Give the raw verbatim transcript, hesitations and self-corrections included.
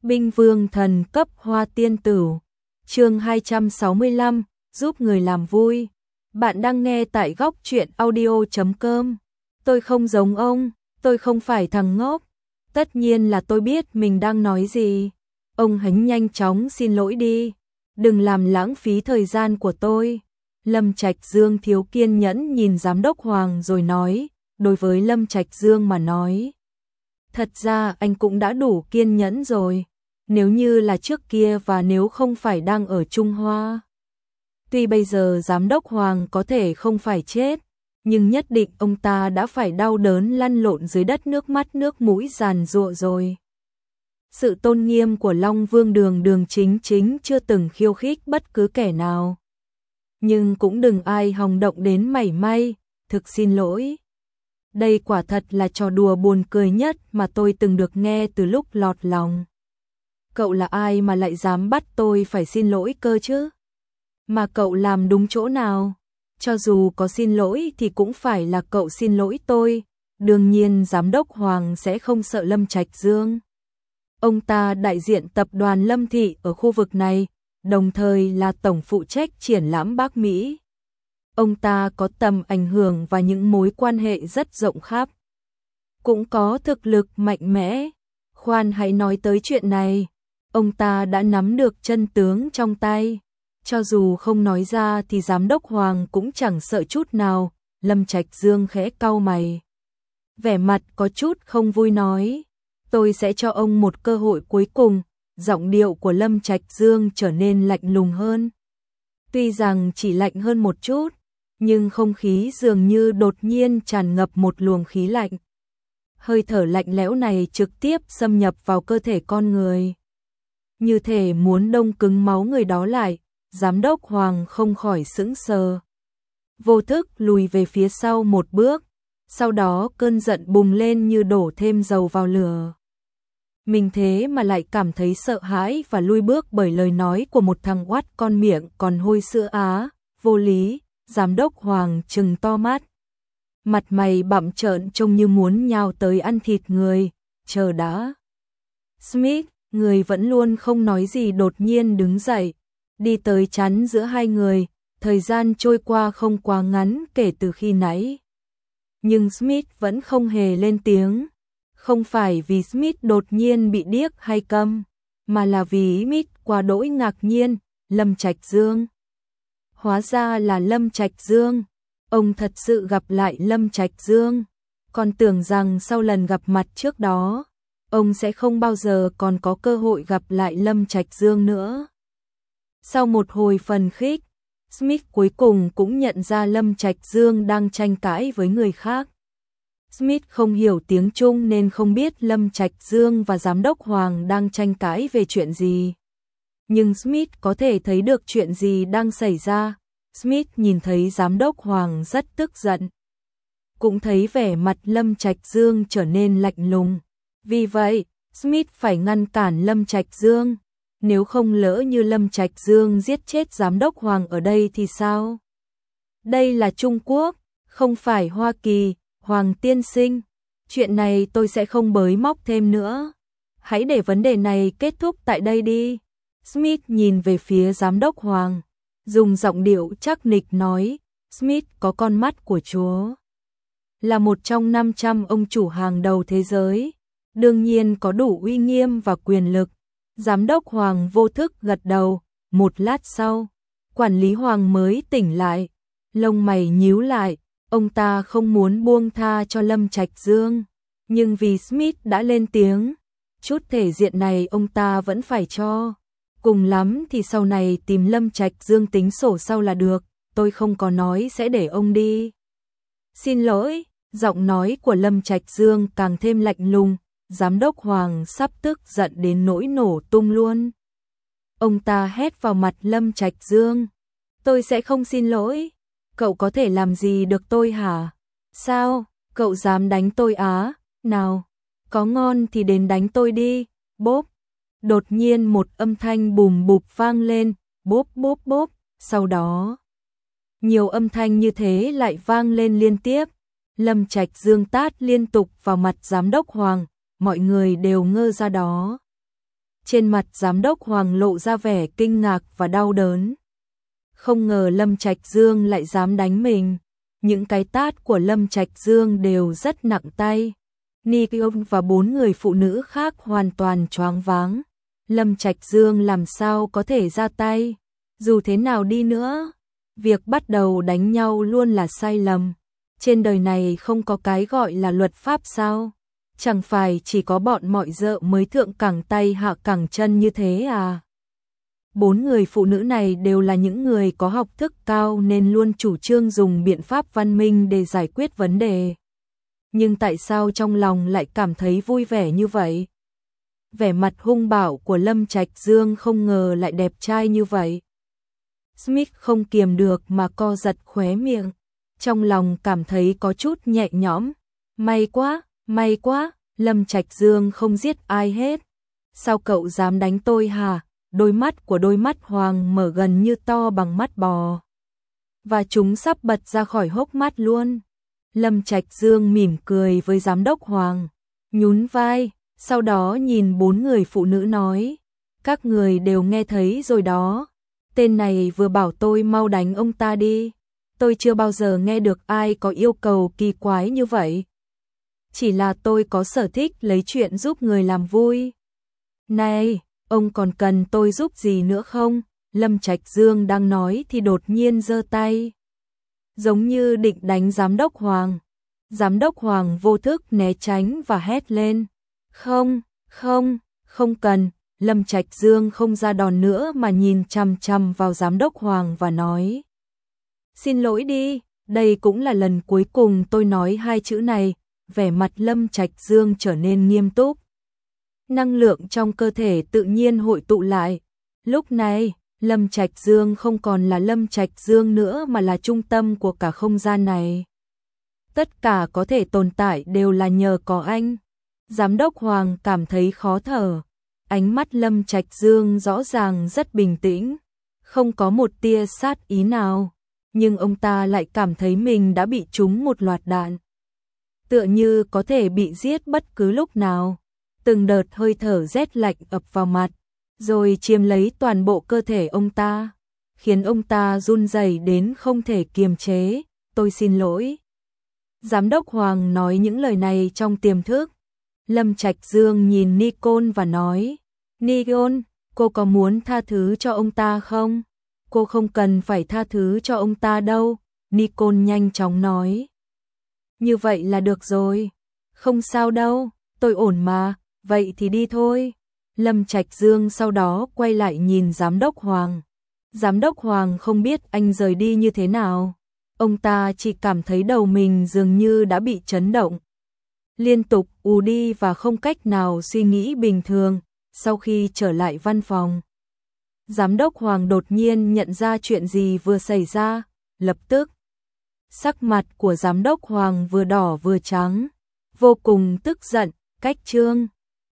Binh vương thần cấp hoa tiên tử. Chương hai trăm sáu mươi lăm, giúp người làm vui. Bạn đang nghe tại góc truyện audio chấm com. Tôi không giống ông, tôi không phải thằng ngốc. Tất nhiên là tôi biết mình đang nói gì. Ông hãy nhanh chóng xin lỗi đi. Đừng làm lãng phí thời gian của tôi. Lâm Trạch Dương thiếu kiên nhẫn nhìn giám đốc Hoàng rồi nói, đối với Lâm Trạch Dương mà nói. Thật ra anh cũng đã đủ kiên nhẫn rồi. Nếu như là trước kia và nếu không phải đang ở Trung Hoa. Tuy bây giờ giám đốc Hoàng có thể không phải chết, nhưng nhất định ông ta đã phải đau đớn lăn lộn dưới đất nước mắt nước mũi giàn giụa rồi. Sự tôn nghiêm của Long Vương Đường Đường Chính Chính chưa từng khiêu khích bất cứ kẻ nào. Nhưng cũng đừng ai hòng động đến mảy may, thực xin lỗi. Đây quả thật là trò đùa buồn cười nhất mà tôi từng được nghe từ lúc lọt lòng. Cậu là ai mà lại dám bắt tôi phải xin lỗi cơ chứ? Mà cậu làm đúng chỗ nào? Cho dù có xin lỗi thì cũng phải là cậu xin lỗi tôi. Đương nhiên giám đốc Hoàng sẽ không sợ Lâm Trạch Dương. Ông ta đại diện tập đoàn Lâm Thị ở khu vực này, đồng thời là tổng phụ trách triển lãm Bắc Mỹ. Ông ta có tầm ảnh hưởng và những mối quan hệ rất rộng khắp. Cũng có thực lực mạnh mẽ. Khoan hãy nói tới chuyện này. Ông ta đã nắm được chân tướng trong tay. Cho dù không nói ra thì giám đốc Hoàng cũng chẳng sợ chút nào. Lâm Trạch Dương khẽ cau mày. Vẻ mặt có chút không vui nói. Tôi sẽ cho ông một cơ hội cuối cùng. Giọng điệu của Lâm Trạch Dương trở nên lạnh lùng hơn. Tuy rằng chỉ lạnh hơn một chút, nhưng không khí dường như đột nhiên tràn ngập một luồng khí lạnh. Hơi thở lạnh lẽo này trực tiếp xâm nhập vào cơ thể con người. Như thể muốn đông cứng máu người đó lại, giám đốc Hoàng không khỏi sững sờ. Vô thức lùi về phía sau một bước, sau đó cơn giận bùng lên như đổ thêm dầu vào lửa. Mình thế mà lại cảm thấy sợ hãi và lui bước bởi lời nói của một thằng oát con miệng còn hôi sữa á, vô lý, giám đốc Hoàng trừng to mắt. Mặt mày bặm trợn trông như muốn nhào tới ăn thịt người, chờ đã. Smith, người vẫn luôn không nói gì đột nhiên đứng dậy, đi tới chắn giữa hai người, thời gian trôi qua không quá ngắn kể từ khi nãy. Nhưng Smith vẫn không hề lên tiếng. Không phải vì Smith đột nhiên bị điếc hay câm, mà là vì Smith quá đỗi ngạc nhiên, Lâm Trạch Dương. Hóa ra là Lâm Trạch Dương, ông thật sự gặp lại Lâm Trạch Dương, còn tưởng rằng sau lần gặp mặt trước đó, ông sẽ không bao giờ còn có cơ hội gặp lại Lâm Trạch Dương nữa. Sau một hồi phần khích, Smith cuối cùng cũng nhận ra Lâm Trạch Dương đang tranh cãi với người khác. Smith không hiểu tiếng Trung nên không biết Lâm Trạch Dương và giám đốc Hoàng đang tranh cãi về chuyện gì. Nhưng Smith có thể thấy được chuyện gì đang xảy ra. Smith nhìn thấy giám đốc Hoàng rất tức giận. Cũng thấy vẻ mặt Lâm Trạch Dương trở nên lạnh lùng. Vì vậy, Smith phải ngăn cản Lâm Trạch Dương. Nếu không lỡ như Lâm Trạch Dương giết chết giám đốc Hoàng ở đây thì sao? Đây là Trung Quốc, không phải Hoa Kỳ. Hoàng tiên sinh, chuyện này tôi sẽ không bới móc thêm nữa. Hãy để vấn đề này kết thúc tại đây đi. Smith nhìn về phía giám đốc Hoàng, dùng giọng điệu chắc nịch nói, Smith có con mắt của Chúa. Là một trong năm trăm ông chủ hàng đầu thế giới, đương nhiên có đủ uy nghiêm và quyền lực. Giám đốc Hoàng vô thức gật đầu, một lát sau, quản lý Hoàng mới tỉnh lại, lông mày nhíu lại. Ông ta không muốn buông tha cho Lâm Trạch Dương, nhưng vì Smith đã lên tiếng, chút thể diện này ông ta vẫn phải cho. Cùng lắm thì sau này tìm Lâm Trạch Dương tính sổ sau là được, tôi không có nói sẽ để ông đi. Xin lỗi, giọng nói của Lâm Trạch Dương càng thêm lạnh lùng, giám đốc Hoàng sắp tức giận đến nỗi nổ tung luôn. Ông ta hét vào mặt Lâm Trạch Dương, tôi sẽ không xin lỗi. Cậu có thể làm gì được tôi hả? Sao? Cậu dám đánh tôi á? Nào, có ngon thì đến đánh tôi đi. Bốp. Đột nhiên một âm thanh bùm bụp vang lên, bốp bốp bốp, sau đó nhiều âm thanh như thế lại vang lên liên tiếp. Lâm Trạch Dương tát liên tục vào mặt giám đốc Hoàng, mọi người đều ngơ ra đó. Trên mặt giám đốc Hoàng lộ ra vẻ kinh ngạc và đau đớn. Không ngờ Lâm Trạch Dương lại dám đánh mình. Những cái tát của Lâm Trạch Dương đều rất nặng tay. Nikon và bốn người phụ nữ khác hoàn toàn choáng váng. Lâm Trạch Dương làm sao có thể ra tay? Dù thế nào đi nữa, việc bắt đầu đánh nhau luôn là sai lầm. Trên đời này không có cái gọi là luật pháp sao? Chẳng phải chỉ có bọn mọi dợ mới thượng cẳng tay hạ cẳng chân như thế à? Bốn người phụ nữ này đều là những người có học thức cao nên luôn chủ trương dùng biện pháp văn minh để giải quyết vấn đề. Nhưng tại sao trong lòng lại cảm thấy vui vẻ như vậy? Vẻ mặt hung bạo của Lâm Trạch Dương không ngờ lại đẹp trai như vậy. Smith không kiềm được mà co giật khóe miệng, trong lòng cảm thấy có chút nhẹ nhõm. May quá, may quá, Lâm Trạch Dương không giết ai hết. Sao cậu dám đánh tôi hả? Đôi mắt của đôi mắt Hoàng mở gần như to bằng mắt bò. Và chúng sắp bật ra khỏi hốc mắt luôn. Lâm Trạch Dương mỉm cười với giám đốc Hoàng, nhún vai, sau đó nhìn bốn người phụ nữ nói. Các người đều nghe thấy rồi đó. Tên này vừa bảo tôi mau đánh ông ta đi. Tôi chưa bao giờ nghe được ai có yêu cầu kỳ quái như vậy. Chỉ là tôi có sở thích lấy chuyện giúp người làm vui. Này, ông còn cần tôi giúp gì nữa không? Lâm Trạch Dương đang nói thì đột nhiên giơ tay, giống như định đánh giám đốc Hoàng. Giám đốc Hoàng vô thức né tránh và hét lên. Không, không, không cần. Lâm Trạch Dương không ra đòn nữa mà nhìn chằm chằm vào giám đốc Hoàng và nói. Xin lỗi đi, đây cũng là lần cuối cùng tôi nói hai chữ này. Vẻ mặt Lâm Trạch Dương trở nên nghiêm túc. Năng lượng trong cơ thể tự nhiên hội tụ lại. Lúc này, Lâm Trạch Dương không còn là Lâm Trạch Dương nữa mà là trung tâm của cả không gian này. Tất cả có thể tồn tại đều là nhờ có anh. Giám đốc Hoàng cảm thấy khó thở. Ánh mắt Lâm Trạch Dương rõ ràng rất bình tĩnh, không có một tia sát ý nào, nhưng ông ta lại cảm thấy mình đã bị trúng một loạt đạn. Tựa như có thể bị giết bất cứ lúc nào. Từng đợt hơi thở rét lạnh ập vào mặt, rồi chiếm lấy toàn bộ cơ thể ông ta, khiến ông ta run rẩy đến không thể kiềm chế. Tôi xin lỗi. Giám đốc Hoàng nói những lời này trong tiềm thức. Lâm Trạch Dương nhìn Nikon và nói, Nikon, cô có muốn tha thứ cho ông ta không? Cô không cần phải tha thứ cho ông ta đâu. Nikon nhanh chóng nói. Như vậy là được rồi. Không sao đâu, tôi ổn mà, vậy thì đi thôi. Lâm Trạch Dương sau đó quay lại nhìn giám đốc Hoàng. Giám đốc Hoàng không biết anh rời đi như thế nào. Ông ta chỉ cảm thấy đầu mình dường như đã bị chấn động. Liên tục ù đi và không cách nào suy nghĩ bình thường. Sau khi trở lại văn phòng, giám đốc Hoàng đột nhiên nhận ra chuyện gì vừa xảy ra. Lập tức, sắc mặt của giám đốc Hoàng vừa đỏ vừa trắng, vô cùng tức giận. Cách chương